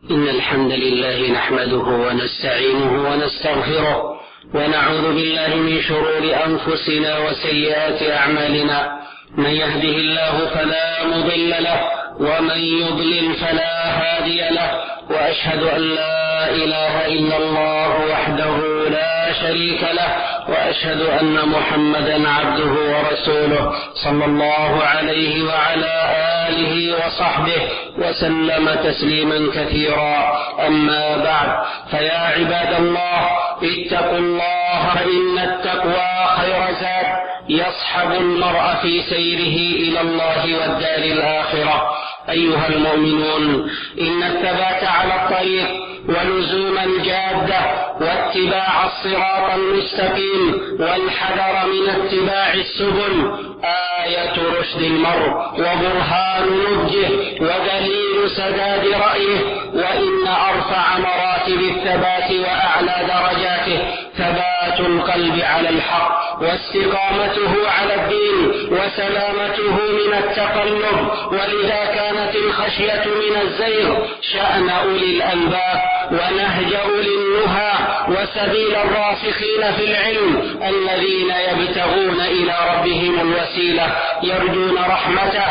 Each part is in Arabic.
إن الحمد لله نحمده ونستعينه ونستغفره ونعوذ بالله من شرور أنفسنا وسيئات أعمالنا. من يهده الله فلا مضل له ومن يضلل فلا هادي له، وأشهد أن لا إله إلا الله وحده لا شريك له، وأشهد أن محمدا عبده ورسوله صلى الله عليه وعلى آله وصحبه وسلم تسليما كثيرا. أما بعد، فيا عباد الله اتقوا الله، فإن التقوى خير زاد يصحب المرء في سيره إلى الله والدار الآخرة. أيها المؤمنون، إن الثبات على الطريق ولزوم الجادة واتباع الصراط المستقيم والحذر من اتباع السبل آية رشد المرء وبرهان نضجه ودليل سداد رأيه، وإن أرفع مراتب الثبات وأعلى درجاته ثبات القلب على الحق واستقامته على الدين وسلامته من التقلب. ولذا كانت الخشية من الزيغ شأن أولي الألباب ونهج أولي النهى وسبيل الراسخين في العلم الذين يبتغون إلى ربهم الوسيلة يرجون رحمته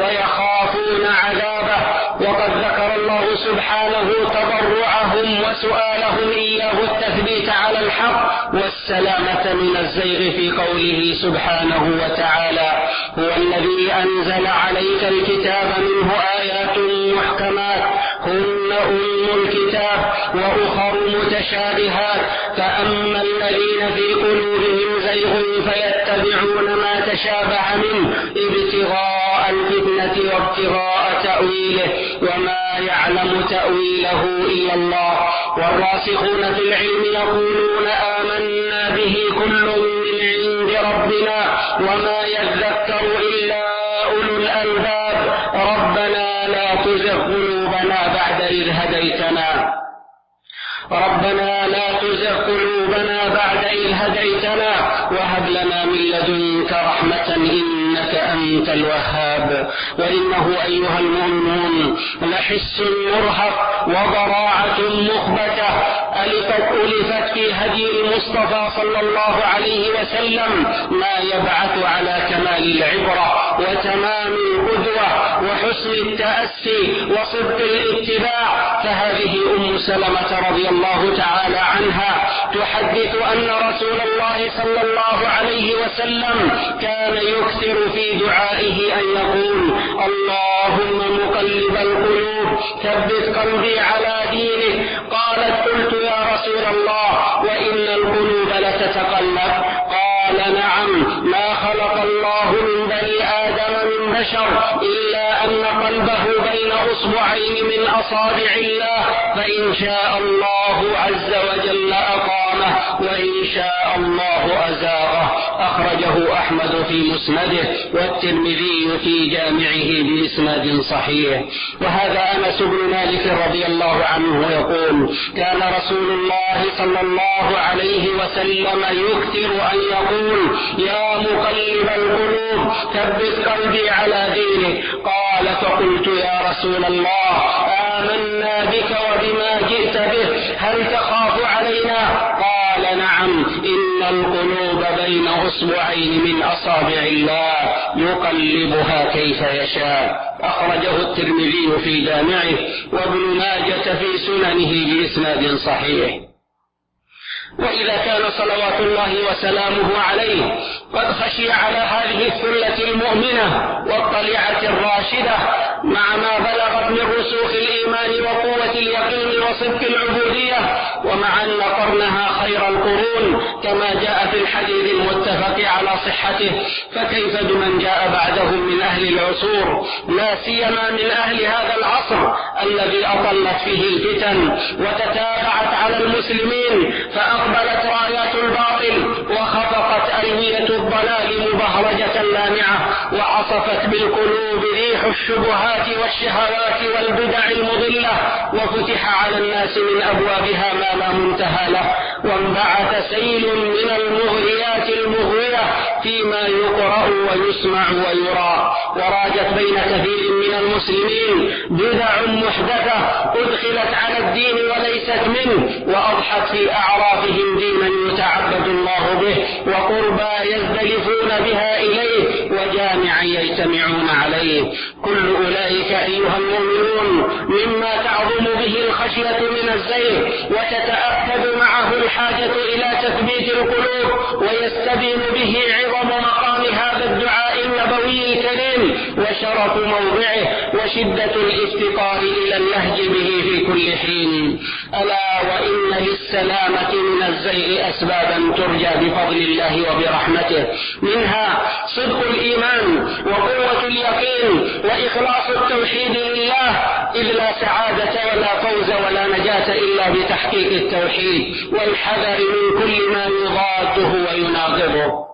ويخافون عذابه. وقد ذكر الله سبحانه تضرعهم وسؤالهم إياه التثبيت على الحق والسلامة من الزيغ في قوله سبحانه وتعالى: هو الذي أنزل عليك الكتاب منه آيات محكمات هن أم الكتاب وأخر متشابهات، فأما الذين في قلوبهم زيغ فيتبعون ما تشابه منه ابتغاء الفتنة وابتغاء تأويله وما يعلم تأويله إلا الله. والراسخون في العلم يقولون آمنا به كل من عند ربنا وما يذكر إلا أولو الألباب ربنا لا تزغ قلوبنا بعد إذ هديتنا وهب لنا من لدنك رحمة إنك أنت الوهاب. وإنه أيها المؤمنون لحس مرهق وضراعة مخبتة ألفت في هدي المصطفى صلى الله عليه وسلم ما يبعث على كمال العبرة وتمام القدوة وحسن التأسي وصدق الاتباع. فهذه أم سلمة رضي الله تعالى عنها تحدث أن رسول الله صلى الله عليه وسلم كان يكثر في دعائه أن يقول: اللهم مقلب القلوب ثبت قلبي على دينك. قالت: قلت يا رسول الله وإن القلوب لتتقلب؟ قال: نعم، ما خلق الله من بني آدم من بشر إلا أن قلبه بين أصبعين من أصابع الله، فإن شاء الله عز وجل أقامه وإن شاء الله أزاغه. أخرجه أحمد في مسنده والترمذي في جامعه بإسناد صحيح. وهذا أنس بن مالك رضي الله عنه يقول: كان رسول الله صلى الله عليه وسلم يكثر أن يقول: يا مقلب القلوب ثبت قلبي على دينك. قال: فقلت يا رسول الله آمنا بك وبما جئت به، هل تخاف علينا؟ قال: نعم، إن القلوب بين أصبعين من أصابع الله يقلبها كيف يشاء. أخرجه الترمذي في جامعه وابن ماجة في سننه بإسناد صحيح. وإذا كان صلوات الله وسلامه عليه قد خشي على هذه الثلة المؤمنة والطليعة الراشدة مع ما بلغت من رسوخ الإيمان وقوة اليقين وصدق العبودية، ومع أن قرنها خير القرون كما جاء في الحديث المتفق على صحته، فكيف بمن جاء بعدهم من أهل العصور، لا سيما من أهل هذا العصر الذي أطلت فيه الفتن وتتابعت على المسلمين، فأقبلت رايات الباطل وخفقت ألوية الضلال مبهرجة لامعة، وعصفت بالقلوب ريح الشبهات والشهوات والبدع المضلة، وفتح على الناس من أبوابها ما لا منتهى له، وانبعث سيل من المغريات المغوية فيما يقرأ ويسمع ويرى، وراجت بين كثير من المسلمين بدع محدثة أدخلت على وليست منه، وأضحت في أعرافهم دينا يتعبد الله به، وقربى يزدلفون بها إليه، وجامعا يجتمعون عليه. كل أولئك أيها المؤمنون مما تعظم به الخشية من الزيغ، وتتأكد معه الحاجة إلى تثبيت القلوب، ويستبين به عظم مقام هذا الدعاء النبوي الكريم وشرف موضعه وشدة الافتقار إلى اللهج به في كل حين. ألا وإن للسلامة من الزيغ أسبابا ترجى بفضل الله وبرحمته، منها صدق الإيمان وقوة اليقين وإخلاص التوحيد لله، إذ لا سعادة ولا فوز ولا نجاة إلا بتحقيق التوحيد، والحذر من كل ما يضاده ويناقضه.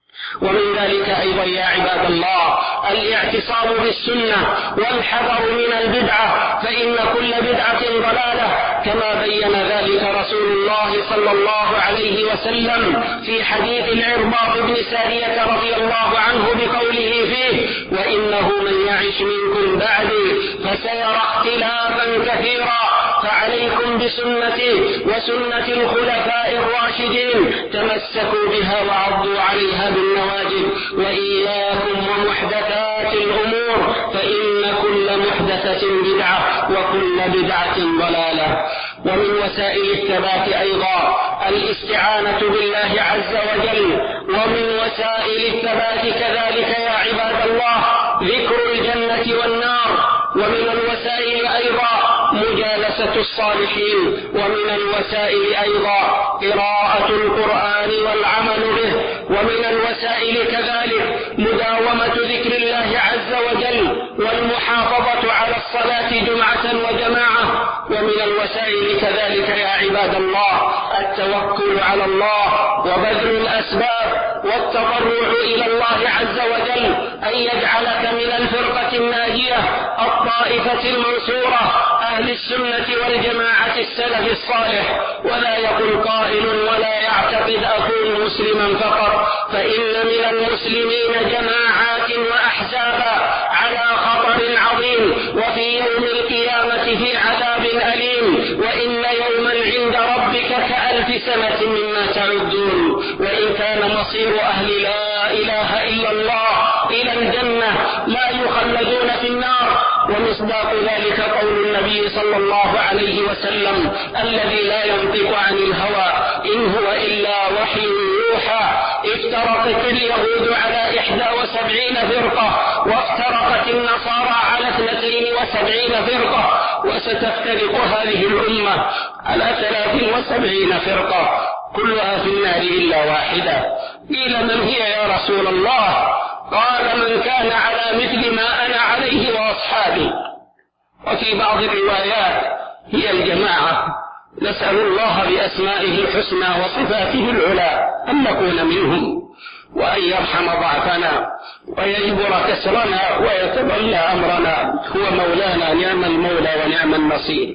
ومن ذلك أيضا يا عباد الله الاعتصام بالسنة والحذر من البدعة، فإن كل بدعة ضلالة، كما بين ذلك رسول الله صلى الله عليه وسلم في حديث العرباض بن سارية رضي الله عنه بقوله فيه: وإنه من يعش منكم بعدي فسيرى اختلافا كثيرا، فعليكم بسنتي وسنة الخلفاء الراشدين، تمسكوا بها وعضوا عليها بالنواجذ، وإياكم ومحدثات الأمور، فإن كل محدثة بدعة وكل بدعة ضلالة. ومن وسائل الثبات أيضا الاستعانة بالله عز وجل. ومن وسائل الثبات كذلك يا عباد الله ذكر الجنة والنار. ومن الوسائل أيضا مجالسة الصالحين. ومن الوسائل أيضا قراءة القرآن والعمل به. ومن الوسائل كذلك مداومة ذكر الله عز وجل والمحافظة على الصلاة جمعة وجماعة. ومن الوسائل كذلك يا عباد الله التوكل على الله وبذل الأسباب والتضرع إلى الله عز وجل أن يجعلك من الفرقة الناجية الطائفة المنصورة أهل السنة والجماعة السلف الصالح. ولا يقل قائل ولا يعتقد أكون مسلما فقط، فإن من المسلمين جماعات وأحزابا على خطر عظيم، وفي يوم القيامة في عذاب أليم، وإن يوما عند ربك كألف سنة مما تعدون. وإن كان مصير أهل لا إله إلا الله إلى الجنة لا يخلدون في النار. ومصداق ذلك قول النبي صلى الله عليه وسلم الذي لا ينطق عن الهوى إن هو إلا وحي يوحى: افترقت اليهود على 71 فرقة، وافترقت النصارى على 72 فرقة، وستفترق هذه الأمة على 73 فرقة، كلها في النار إلا واحدة. قيل من هي يا رسول الله؟ قال من كان على مثل ما أنا عليه وأصحابي. وفي بعض الروايات هي الجماعة. نسأل الله بأسمائه الحسنى وصفاته العلى أن نكون منهم، وأن يرحم ضعفنا ويجبر كسرنا ويتولى أمرنا، هو مولانا نعم المولى ونعم النصير.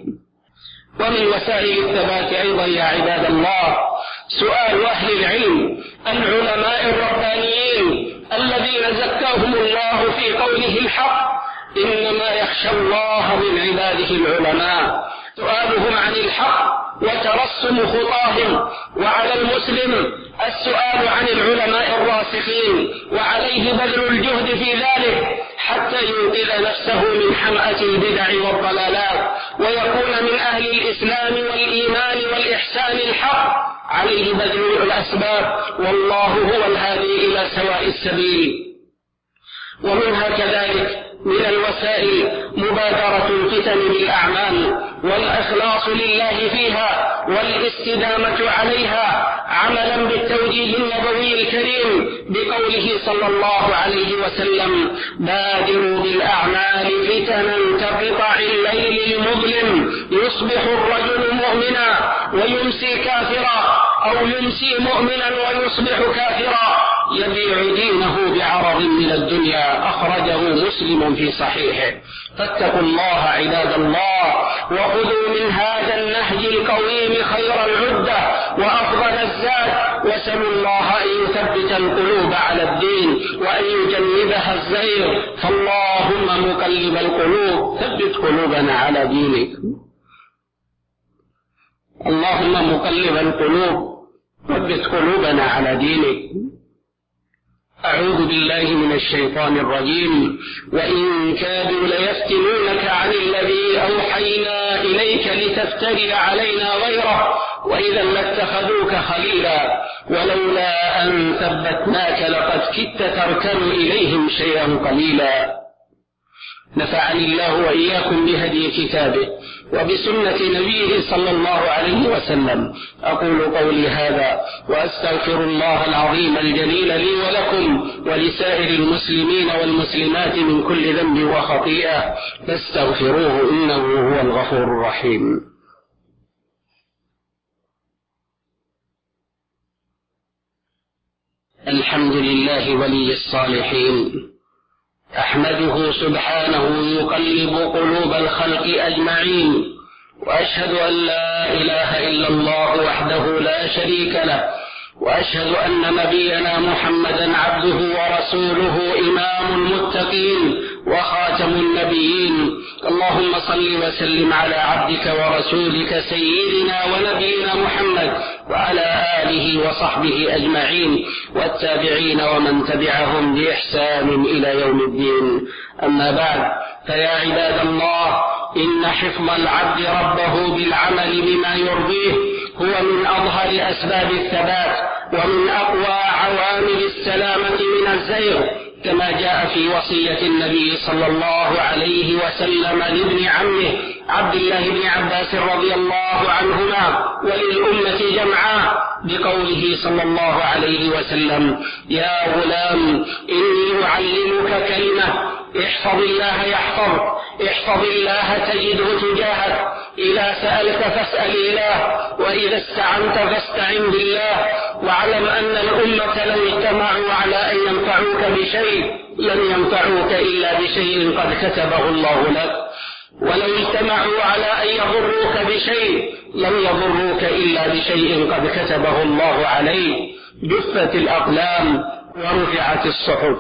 ومن وسائل الثبات أيضا يا عباد الله سؤال أهل العلم العلماء الربانيين الذين زكاهم الله في قوله الحق: إنما يخشى الله من عباده العلماء. سؤالهم عن الحق وترسم خطاهم، وعلى المسلم السؤال عن العلماء الراسخين، وعليه بذل الجهد في ذلك حتى ينقذ نفسه من حمأة البدع والضلالات، ويكون من أهل الإسلام والإيمان والإحسان الحق. عليه بذل الأسباب، والله هو الهادي إلى سواء السبيل. ومنها كذلك من الوسائل مبادرة الفتن بالأعمال والإخلاص لله فيها والاستدامة عليها، عملا بالتوجيه النبوي الكريم بقوله صلى الله عليه وسلم: بادروا بالأعمال فتنا كقطع الليل المظلم، يصبح الرجل مؤمنا ويمسي كافرا، أو يمسي مؤمنا ويصبح كافرا، يبيع دينه بعرض من الدنيا. أخرجه مسلم في صحيحه. فاتقوا الله عباد الله، وخذوا من هذا النهج القويم خير العدة وأفضل الزاد، وسلوا الله أن يثبت القلوب على الدين وأن يجنبها الزيغ، فاللهم مقلب القلوب ثبت قلوبنا على دينك. اللهم مقلب القلوب ثبت قلوبنا على دينك. أعوذ بالله من الشيطان الرجيم. وإن كادوا ليفتنونك عن الذي أوحينا إليك لتفتري علينا غيره وإذا لاتخذوك خليلا ولولا أن ثبتناك لقد كدت تركن إليهم شيئا قليلا. نفعني الله وإياكم بهدي كتابه وبسنة نبيه صلى الله عليه وسلم. أقول قولي هذا وأستغفر الله العظيم الجليل لي ولكم ولسائر المسلمين والمسلمات من كل ذنب وخطيئة فاستغفروه إنه هو الغفور الرحيم. الحمد لله ولي الصالحين، أحمده سبحانه يقلب قلوب الخلق أجمعين، وأشهد أن لا إله إلا الله وحده لا شريك له، وأشهد أن نبينا محمدا عبده ورسوله إمام المتقين وخاتم النبيين. اللهم صل وسلم على عبدك ورسولك سيدنا ونبينا محمد وعلى آله وصحبه أجمعين والتابعين ومن تبعهم بإحسان إلى يوم الدين. أما بعد، فيا عباد الله، إن حفظ العبد ربه بالعمل بما يرضيه هو من أظهر أسباب الثبات ومن أقوى عوامل السلامة من الزيغ، كما جاء في وصية النبي صلى الله عليه وسلم لابن عمه عبد الله بن عباس رضي الله عنهما وللأمة جمعاء بقوله صلى الله عليه وسلم: يا غلام إني أعلمك كلمة، احفظ الله يحفظك، احفظ الله تجده تجاهك، إذا سألت فاسأل الله، وإذا استعنت فاستعن بالله، واعلم أن الأمة لو اجتمعوا على أن ينفعوك بشيء لن ينفعوك إلا بشيء قد كتبه الله لك، ولو اجتمعوا على أن يضروك بشيء لن يضروك إلا بشيء قد كتبه الله عليك. جفت الأقلام ورفعت الصحف.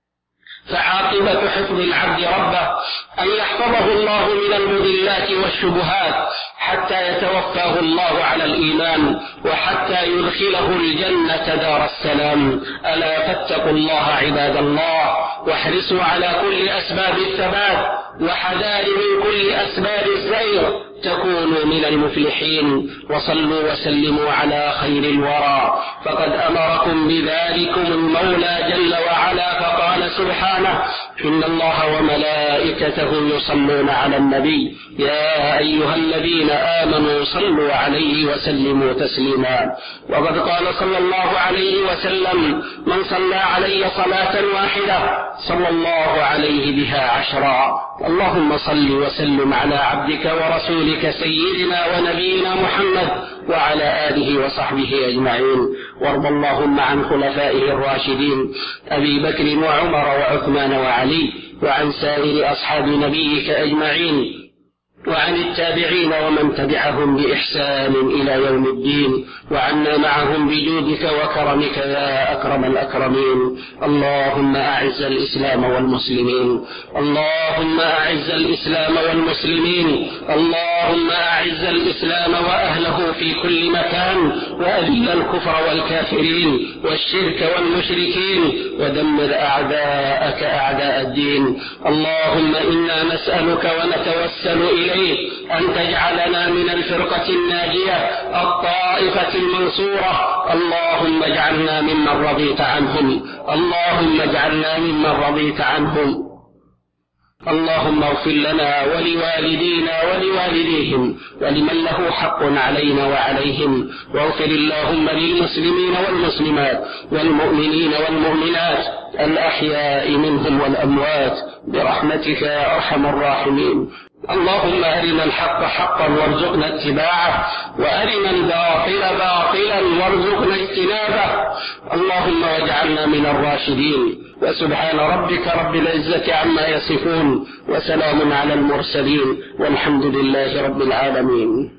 فعاقبة حفظ العبد ربه أن يحفظه الله من المضلات والشبهات حتى يتوفاه الله على الإيمان وحتى يدخله الجنة دار السلام. ألا فاتقوا الله عباد الله، واحرصوا على كل أسباب الثبات وحذار من كل أسباب الزيغ تكونوا من المفلحين. وصلوا وسلموا على خير الورى، فقد أمركم بذلكم المولى جل وعلا، فقال سبحانه: إن الله وملائكته يصلون على النبي يا أيها الذين آمنوا صلوا عليه وسلموا تسليما. وقد قال صلى الله عليه وسلم: من صلى علي صلاة واحدة صلى الله عليه بها 10. اللهم صل وسلم على عبدك ورسولك سيدنا ونبينا محمد وعلى آله وصحبه أجمعين. وارض اللهم عن خلفائه الراشدين أبي بكر وعمر وعثمان وعلي، وعن سائر أصحاب نبيك أجمعين، وعن التابعين ومن تبعهم بإحسان إلى يوم الدين، وعنا معهم بجودك وكرمك يا أكرم الأكرمين. اللهم أعز الإسلام والمسلمين، اللهم أعز الإسلام والمسلمين، اللهم أعز الإسلام وأهله في كل مكان، وأذل الكفر والكافرين والشرك والمشركين، ودمر أعداءك أعداء الدين. اللهم إنا نسألك ونتوسل إليك أن تجعلنا من الفرقة الناجية الطائفة المنصورة. اللهم اجعلنا ممن رضيت عنهم، اللهم اجعلنا ممن رضيت عنهم. اللهم اغفر لنا ولوالدينا ولوالديهم ولمن له حق علينا وعليهم، واغفر اللهم للمسلمين والمسلمات والمؤمنين والمؤمنات الأحياء منهم والأموات برحمتك يا أرحم الراحمين. اللهم أرنا الحق حقا وارزقنا اتباعه، وأرنا الباطل باطلا وارزقنا اجتنابه. اللهم واجعلنا من الراشدين. وسبحان ربك رب العزة عما يصفون، وسلام على المرسلين، والحمد لله رب العالمين.